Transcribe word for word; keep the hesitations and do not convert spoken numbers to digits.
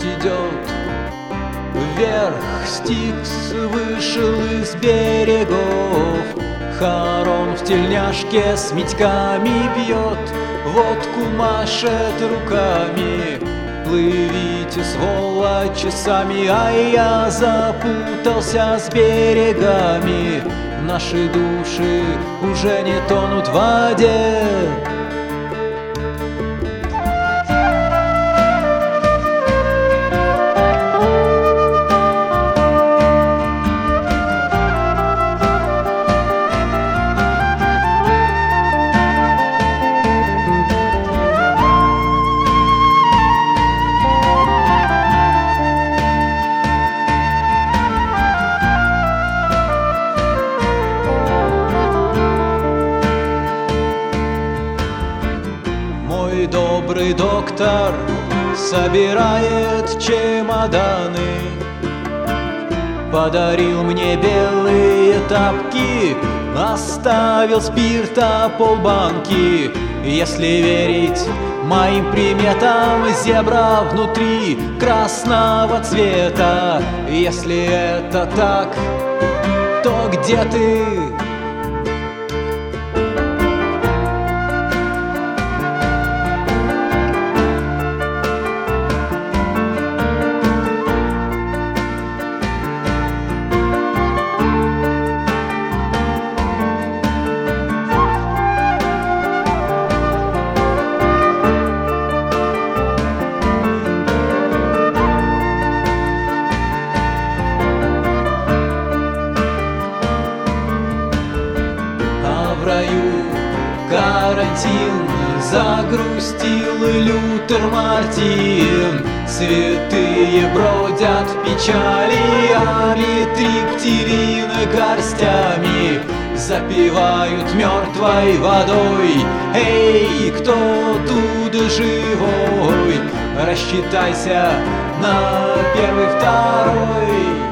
идет вверх, Стикс вышел из берегов. Харон в тельняшке с медьками пьет, водку машет руками. Плывите, сволочи, сами, а я запутался с берегами. Наши души уже не тонут в воде. Добрый доктор собирает чемоданы, подарил мне белые тапки, оставил спирта полбанки. Если верить моим приметам, зебра внутри красного цвета. Если это так, то где ты? Карантин, загрустил Лютер Мартин. Святые бродят в печали, амитриптилины горстями запивают мертвой водой. Эй, кто тут живой? Рассчитайся на первый, второй.